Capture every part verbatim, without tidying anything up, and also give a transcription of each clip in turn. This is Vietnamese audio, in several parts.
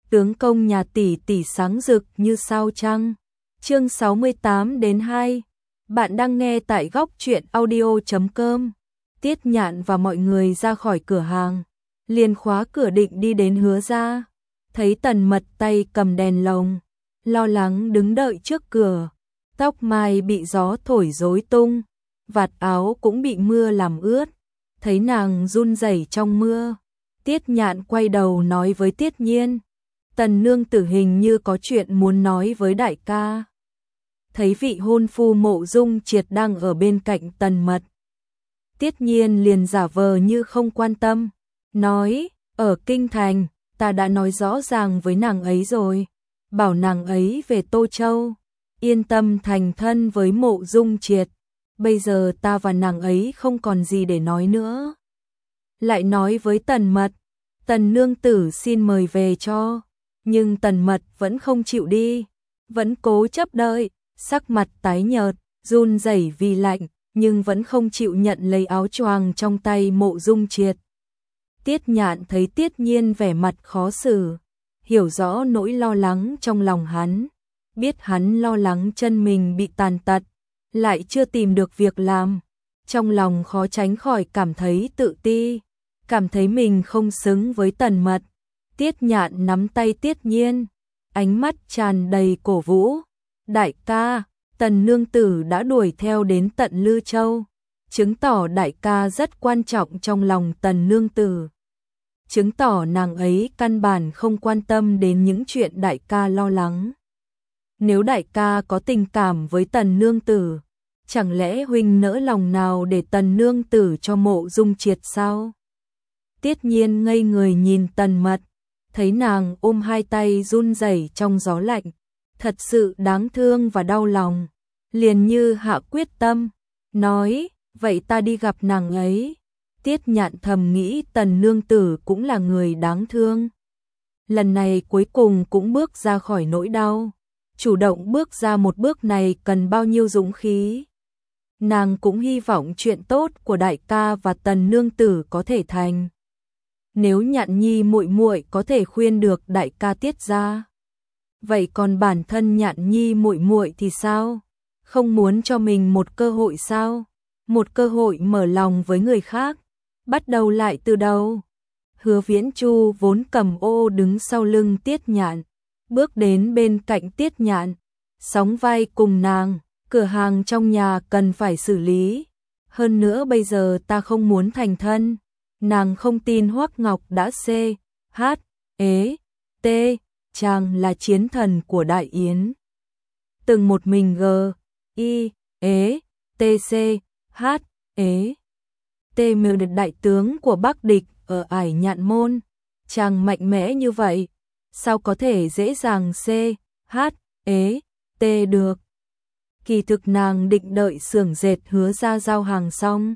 tướng công nhà tỷ tỷ sáng rực như sao trăng. Chương sáu mươi tám đến hai. Bạn đang nghe tại góc truyện audio chấm com. Tiết Nhạn và mọi người ra khỏi cửa hàng, liền khóa cửa định đi đến Hứa gia. Thấy Tần Mật tay cầm đèn lồng, lo lắng đứng đợi trước cửa, tóc mai bị gió thổi rối tung, vạt áo cũng bị mưa làm ướt. Thấy nàng run rẩy trong mưa, Tiết Nhạn quay đầu nói với Tiết Nhiên, Tần nương tử hình như có chuyện muốn nói với đại ca. Thấy vị hôn phu Mộ Dung Triệt đang ở bên cạnh Tần Mật, Tiết Nhiên liền giả vờ như không quan tâm, nói, ở Kinh Thành, ta đã nói rõ ràng với nàng ấy rồi, bảo nàng ấy về Tô Châu, yên tâm thành thân với Mộ Dung Triệt, bây giờ ta và nàng ấy không còn gì để nói nữa. Lại nói với Tần Mật, Tần nương tử xin mời về cho, nhưng Tần Mật vẫn không chịu đi, vẫn cố chấp đợi, sắc mặt tái nhợt, run rẩy vì lạnh, nhưng vẫn không chịu nhận lấy áo choàng trong tay Mộ Dung Triệt. Tiết Nhạn thấy Tiết Nhiên vẻ mặt khó xử, hiểu rõ nỗi lo lắng trong lòng hắn, biết hắn lo lắng chân mình bị tàn tật, lại chưa tìm được việc làm, trong lòng khó tránh khỏi cảm thấy tự ti, cảm thấy mình không xứng với Tần Mật. Tiết Nhạn nắm tay Tiết Nhiên, ánh mắt tràn đầy cổ vũ, đại ca, Tần nương tử đã đuổi theo đến tận Lư Châu, chứng tỏ đại ca rất quan trọng trong lòng Tần nương tử, chứng tỏ nàng ấy căn bản không quan tâm đến những chuyện đại ca lo lắng. Nếu đại ca có tình cảm với Tần nương tử, chẳng lẽ huynh nỡ lòng nào để Tần nương tử cho Mộ Dung Triệt sao? Tiết Nhiên ngây người nhìn Tần Mật, thấy nàng ôm hai tay run rẩy trong gió lạnh, thật sự đáng thương và đau lòng, liền như hạ quyết tâm, nói, vậy ta đi gặp nàng ấy. Tiết Nhạn thầm nghĩ Tần nương tử cũng là người đáng thương. Lần này cuối cùng cũng bước ra khỏi nỗi đau, chủ động bước ra một bước này cần bao nhiêu dũng khí. Nàng cũng hy vọng chuyện tốt của đại ca và Tần nương tử có thể thành. Nếu Nhạn Nhi muội muội có thể khuyên được đại ca Tiết gia, vậy còn bản thân Nhạn Nhi muội muội thì sao? Không muốn cho mình một cơ hội sao? Một cơ hội mở lòng với người khác, bắt đầu lại từ đầu. Hứa Viễn Chu vốn cầm ô đứng sau lưng Tiết Nhạn, bước đến bên cạnh Tiết Nhạn, sóng vai cùng nàng, cửa hàng trong nhà cần phải xử lý. Hơn nữa bây giờ ta không muốn thành thân. Nàng không tin Hoắc Ngọc đã C, H, ế, T, chàng là chiến thần của Đại Yến. Từng một mình G, I, ế, T, C, H, ế, T mưu được đại tướng của Bắc địch ở Ải Nhạn Môn. Chàng mạnh mẽ như vậy, sao có thể dễ dàng C, H, ế, T được. Kỳ thực nàng định đợi xưởng dệt Hứa gia giao hàng xong,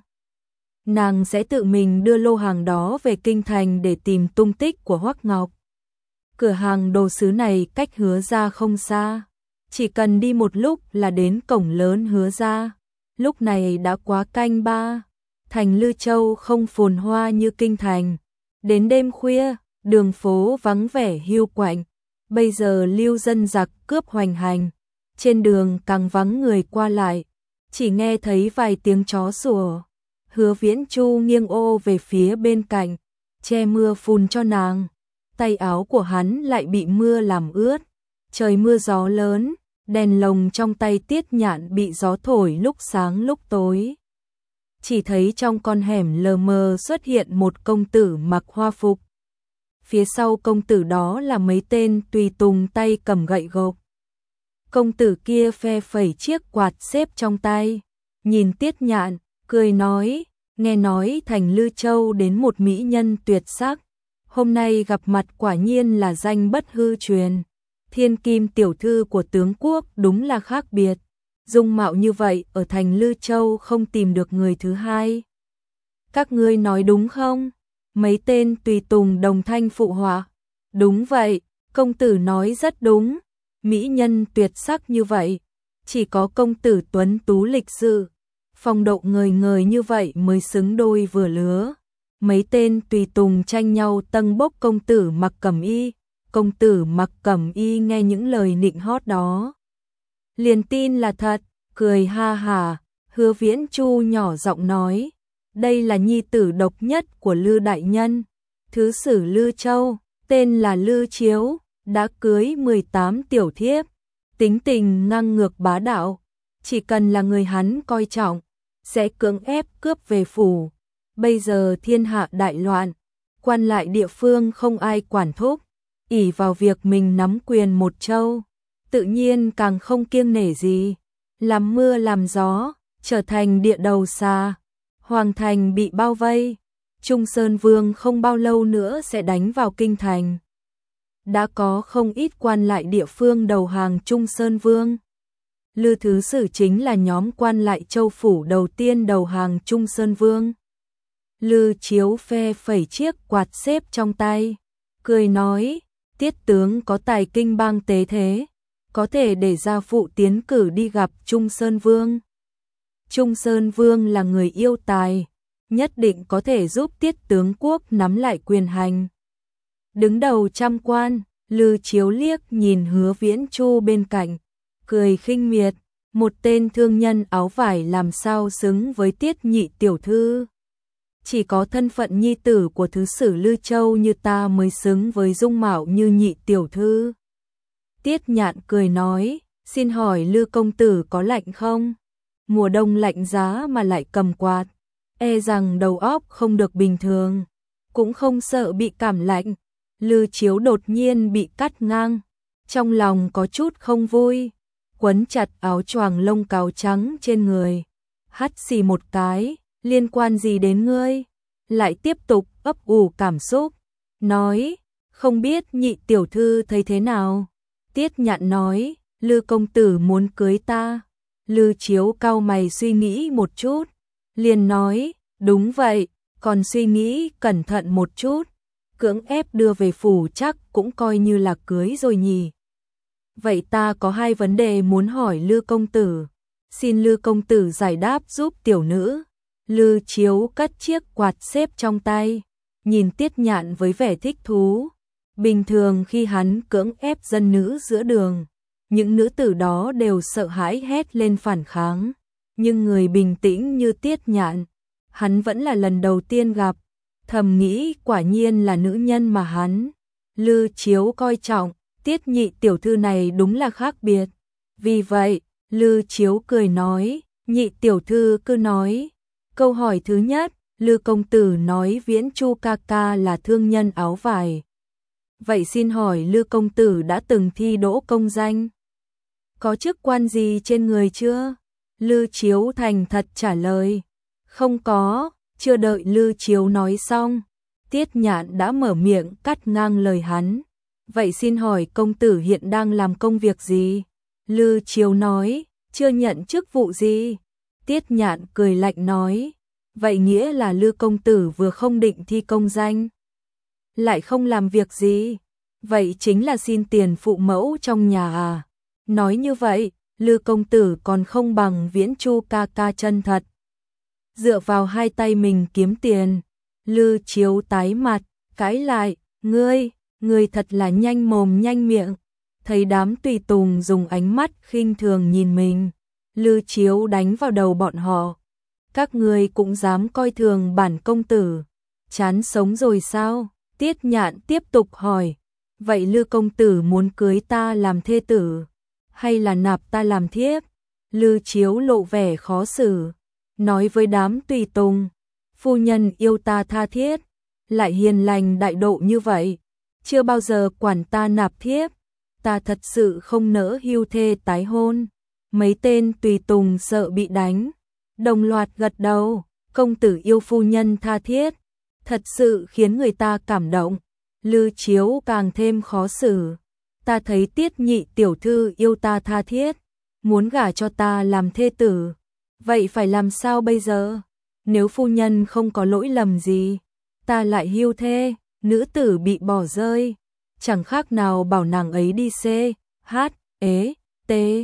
nàng sẽ tự mình đưa lô hàng đó về Kinh Thành để tìm tung tích của Hoắc Ngọc. Cửa hàng đồ sứ này cách Hứa gia không xa, chỉ cần đi một lúc là đến cổng lớn Hứa gia. Lúc này đã quá canh ba, thành Lư Châu không phồn hoa như Kinh Thành. Đến đêm khuya, đường phố vắng vẻ hiu quạnh, bây giờ lưu dân giặc cướp hoành hành, trên đường càng vắng người qua lại, chỉ nghe thấy vài tiếng chó sủa. Hứa Viễn Chu nghiêng ô về phía bên cạnh, che mưa phùn cho nàng, tay áo của hắn lại bị mưa làm ướt. Trời mưa gió lớn, đèn lồng trong tay Tiết Nhạn bị gió thổi lúc sáng lúc tối. Chỉ thấy trong con hẻm lờ mờ xuất hiện một công tử mặc hoa phục. Phía sau công tử đó là mấy tên tùy tùng tay cầm gậy gộc. Công tử kia phe phẩy chiếc quạt xếp trong tay, nhìn Tiết Nhạn, cười nói, nghe nói thành Lư Châu đến một mỹ nhân tuyệt sắc, hôm nay gặp mặt quả nhiên là danh bất hư truyền. Thiên kim tiểu thư của tướng quốc đúng là khác biệt, dung mạo như vậy ở thành Lư Châu không tìm được người thứ hai. Các ngươi nói đúng không? Mấy tên tùy tùng đồng thanh phụ họa. Đúng vậy, công tử nói rất đúng, mỹ nhân tuyệt sắc như vậy, chỉ có công tử tuấn tú lịch sự, phong độ ngời ngời như vậy mới xứng đôi vừa lứa. Mấy tên tùy tùng tranh nhau tâng bốc công tử mặc cẩm y, công tử Mặc Cẩm Y nghe những lời nịnh hót đó, liền tin là thật, cười ha hả. Hứa Viễn Chu nhỏ giọng nói, đây là nhi tử độc nhất của Lư đại nhân, thứ sử Lư Châu, tên là Lư Chiếu, đã cưới mười tám tiểu thiếp, tính tình ngang ngược bá đạo, chỉ cần là người hắn coi trọng, sẽ cưỡng ép cướp về phủ. Bây giờ thiên hạ đại loạn, quan lại địa phương không ai quản thúc, ỷ vào việc mình nắm quyền một châu, tự nhiên càng không kiêng nể gì, làm mưa làm gió, trở thành địa đầu xà. Hoàng thành bị bao vây, Trung Sơn Vương không bao lâu nữa sẽ đánh vào kinh thành. Đã có không ít quan lại địa phương đầu hàng Trung Sơn Vương. Lư Thứ Sử chính là nhóm quan lại châu phủ đầu tiên đầu hàng Trung Sơn Vương. Lư Chiếu phe phẩy chiếc quạt xếp trong tay, cười nói, tiết tướng có tài kinh bang tế thế, có thể để gia phụ tiến cử đi gặp Trung Sơn Vương. Trung Sơn Vương là người yêu tài, nhất định có thể giúp tiết tướng quốc nắm lại quyền hành. Đứng đầu trăm quan, Lư Chiếu liếc nhìn Hứa Viễn Chu bên cạnh, cười khinh miệt, một tên thương nhân áo vải làm sao xứng với tiết nhị tiểu thư. Chỉ có thân phận nhi tử của thứ sử Lư Châu như ta mới xứng với dung mạo như nhị tiểu thư. Tiết Nhạn cười nói, xin hỏi Lư công tử có lạnh không? Mùa đông lạnh giá mà lại cầm quạt, e rằng đầu óc không được bình thường, cũng không sợ bị cảm lạnh. Lư Chiếu đột nhiên bị cắt ngang, trong lòng có chút không vui, quấn chặt áo choàng lông cào trắng trên người, hắt xì một cái, liên quan gì đến ngươi? Lại tiếp tục ấp ủ cảm xúc, nói, không biết nhị tiểu thư thấy thế nào? Tiết Nhạn nói, Lư công tử muốn cưới ta. Lư Chiếu cau mày suy nghĩ một chút, liền nói, đúng vậy, còn suy nghĩ cẩn thận một chút, cưỡng ép đưa về phủ chắc cũng coi như là cưới rồi nhỉ. Vậy ta có hai vấn đề muốn hỏi Lư công tử, xin Lư công tử giải đáp giúp tiểu nữ. Lư Chiếu cất chiếc quạt xếp trong tay, nhìn Tiết Nhạn với vẻ thích thú. Bình thường khi hắn cưỡng ép dân nữ giữa đường, những nữ tử đó đều sợ hãi hét lên phản kháng, nhưng người bình tĩnh như Tiết Nhạn, hắn vẫn là lần đầu tiên gặp, thầm nghĩ quả nhiên là nữ nhân mà hắn. Lư Chiếu coi trọng, Tiết nhị tiểu thư này đúng là khác biệt. Vì vậy, Lư Chiếu cười nói, nhị tiểu thư cứ nói. Câu hỏi thứ nhất, Lư công tử nói Viễn Chu ca ca là thương nhân áo vải. Vậy xin hỏi Lư công tử đã từng thi đỗ công danh? Có chức quan gì trên người chưa? Lư Chiếu thành thật trả lời. Không có, chưa đợi Lư Chiếu nói xong, Tiết Nhạn đã mở miệng cắt ngang lời hắn. Vậy xin hỏi công tử hiện đang làm công việc gì? Lư Chiếu nói, chưa nhận chức vụ gì. Tiết Nhạn cười lạnh nói, vậy nghĩa là Lư công tử vừa không định thi công danh, lại không làm việc gì, vậy chính là xin tiền phụ mẫu trong nhà à? Nói như vậy, Lư công tử còn không bằng Viễn Chu ca ca chân thật. Dựa vào hai tay mình kiếm tiền. Lư Chiếu tái mặt, cãi lại, ngươi, ngươi thật là nhanh mồm nhanh miệng. Thấy đám tùy tùng dùng ánh mắt khinh thường nhìn mình, Lư Chiếu đánh vào đầu bọn họ. Các ngươi cũng dám coi thường bản công tử, chán sống rồi sao? Tiết Nhạn tiếp tục hỏi, vậy Lư công tử muốn cưới ta làm thê tử, hay là nạp ta làm thiếp? Lư Chiếu lộ vẻ khó xử, nói với đám tùy tùng, phu nhân yêu ta tha thiết, lại hiền lành đại độ như vậy, chưa bao giờ quản ta nạp thiếp, ta thật sự không nỡ hưu thê tái hôn. Mấy tên tùy tùng sợ bị đánh, đồng loạt gật đầu, công tử yêu phu nhân tha thiết, thật sự khiến người ta cảm động. Lư Chiếu càng thêm khó xử, ta thấy Tiết nhị tiểu thư yêu ta tha thiết, muốn gả cho ta làm thê tử, vậy phải làm sao bây giờ? Nếu phu nhân không có lỗi lầm gì, ta lại hưu thê, nữ tử bị bỏ rơi, chẳng khác nào bảo nàng ấy đi xê, hát, ế, tê.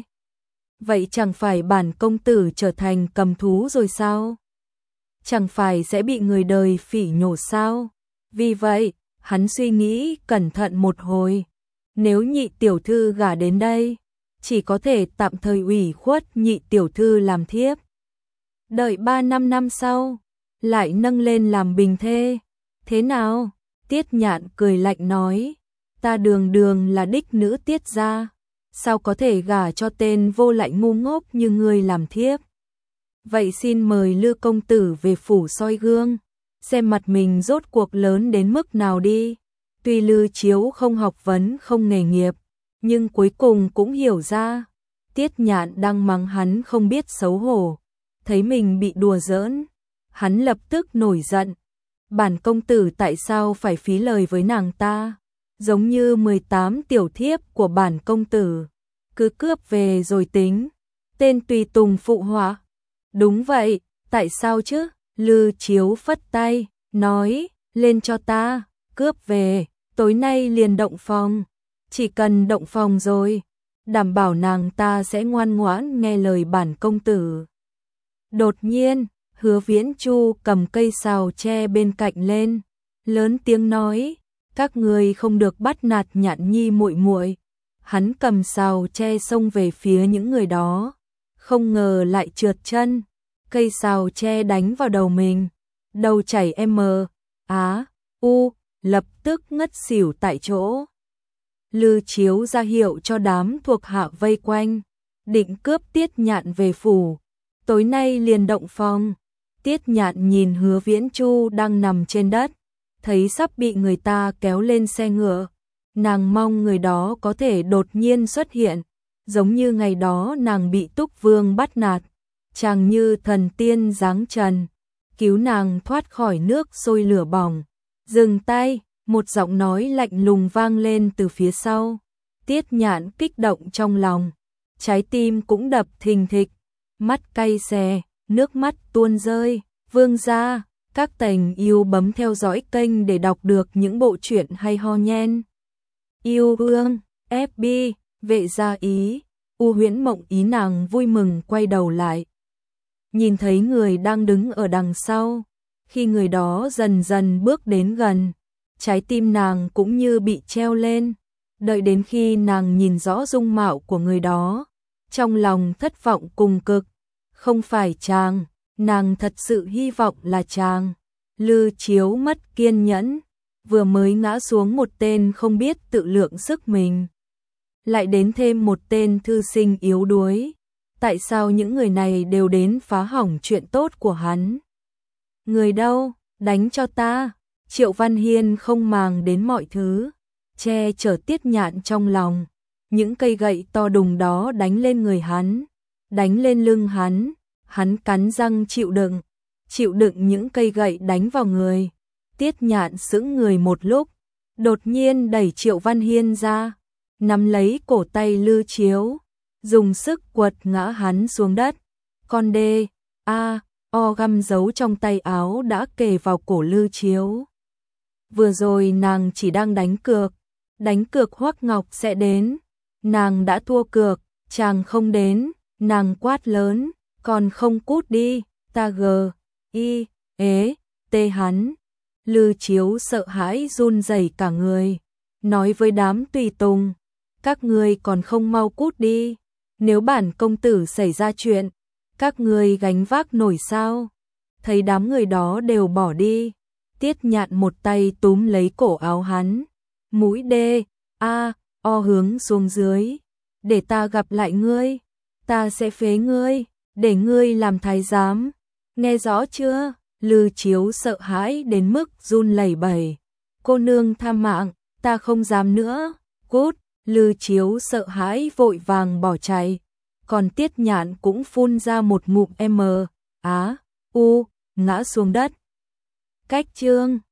Vậy chẳng phải bản công tử trở thành cầm thú rồi sao? Chẳng phải sẽ bị người đời phỉ nhổ sao? Vì vậy, hắn suy nghĩ cẩn thận một hồi, nếu nhị tiểu thư gả đến đây, chỉ có thể tạm thời ủy khuất nhị tiểu thư làm thiếp. Đợi ba năm năm sau, lại nâng lên làm bình thê. Thế nào? Tiết Nhạn cười lạnh nói, ta đường đường là đích nữ Tiết gia, sao có thể gả cho tên vô lại ngu ngốc như ngươi làm thiếp. Vậy xin mời Lư công tử về phủ soi gương, xem mặt mình rốt cuộc lớn đến mức nào đi. Tuy Lư Chiếu không học vấn không nghề nghiệp, nhưng cuối cùng cũng hiểu ra, Tiết Nhạn đang mắng hắn không biết xấu hổ, thấy mình bị đùa giỡn, hắn lập tức nổi giận. Bản công tử tại sao phải phí lời với nàng ta, giống như mười tám tiểu thiếp của bản công tử, cứ cướp về rồi tính. Tên tùy tùng phụ họa, đúng vậy, tại sao chứ? Lư Chiếu phất tay, nói, lên cho ta, cướp về, tối nay liền động phòng, chỉ cần động phòng rồi, đảm bảo nàng ta sẽ ngoan ngoãn nghe lời bản công tử. Đột nhiên, Hứa Viễn Chu cầm cây sào tre bên cạnh lên, lớn tiếng nói, các người không được bắt nạt Nhạn nhi muội muội. Hắn cầm sào tre xông về phía những người đó, không ngờ lại trượt chân, cây sào tre đánh vào đầu mình, đầu chảy m, á, u, lập tức ngất xỉu tại chỗ. Lư Chiếu ra hiệu cho đám thuộc hạ vây quanh, định cướp Tiết Nhạn về phủ, tối nay liền động phòng. Tiết Nhạn nhìn Hứa Viễn Chu đang nằm trên đất, thấy sắp bị người ta kéo lên xe ngựa, nàng mong người đó có thể đột nhiên xuất hiện, giống như ngày đó nàng bị Túc Vương bắt nạt, chàng như thần tiên giáng trần, cứu nàng thoát khỏi nước sôi lửa bỏng. Dừng tay, một giọng nói lạnh lùng vang lên từ phía sau. Tiết Nhạn kích động trong lòng, trái tim cũng đập thình thịch, mắt cay xè, nước mắt tuôn rơi. Vương gia, các tành yêu bấm theo dõi kênh để đọc được những bộ truyện hay ho nhen. Yêu Vương, ép bê, vệ gia ý, U Huyễn Mộng ý. Nàng vui mừng quay đầu lại, nhìn thấy người đang đứng ở đằng sau. Khi người đó dần dần bước đến gần, trái tim nàng cũng như bị treo lên. Đợi đến khi nàng nhìn rõ dung mạo của người đó, trong lòng thất vọng cùng cực. Không phải chàng, nàng thật sự hy vọng là chàng. Lư Chiếu mất kiên nhẫn, vừa mới ngã xuống một tên không biết tự lượng sức mình, lại đến thêm một tên thư sinh yếu đuối. Tại sao những người này đều đến phá hỏng chuyện tốt của hắn? Người đâu, đánh cho ta. Triệu Văn Hiên không màng đến mọi thứ, che chở Tiết Nhạn trong lòng. Những cây gậy to đùng đó đánh lên người hắn, đánh lên lưng hắn, hắn cắn răng chịu đựng, chịu đựng những cây gậy đánh vào người. Tiết Nhạn sững người một lúc, đột nhiên đẩy Triệu Văn Hiên ra, nắm lấy cổ tay Lư Chiếu, dùng sức quật ngã hắn xuống đất. Con đê, a, o găm giấu trong tay áo đã kề vào cổ Lư Chiếu. Vừa rồi nàng chỉ đang đánh cược, đánh cược Hoắc Ngọc sẽ đến, nàng đã thua cược, chàng không đến, nàng quát lớn, còn không cút đi, ta gờ, y, ế, tê hắn. Lư Chiếu sợ hãi run rẩy cả người, nói với đám tùy tùng, các ngươi còn không mau cút đi, nếu bản công tử xảy ra chuyện, các ngươi gánh vác nổi sao? Thấy đám người đó đều bỏ đi, Tiết Nhạn một tay túm lấy cổ áo hắn, mũi đê, a, o hướng xuống dưới, để ta gặp lại ngươi, ta sẽ phế ngươi, để ngươi làm thái giám, nghe rõ chưa? Lư Chiếu sợ hãi đến mức run lẩy bẩy, cô nương tha mạng, ta không dám nữa, cút. Lư Chiếu sợ hãi vội vàng bỏ chạy, còn Tiết Nhạn cũng phun ra một ngụm m, á, u, ngã xuống đất. Cách chương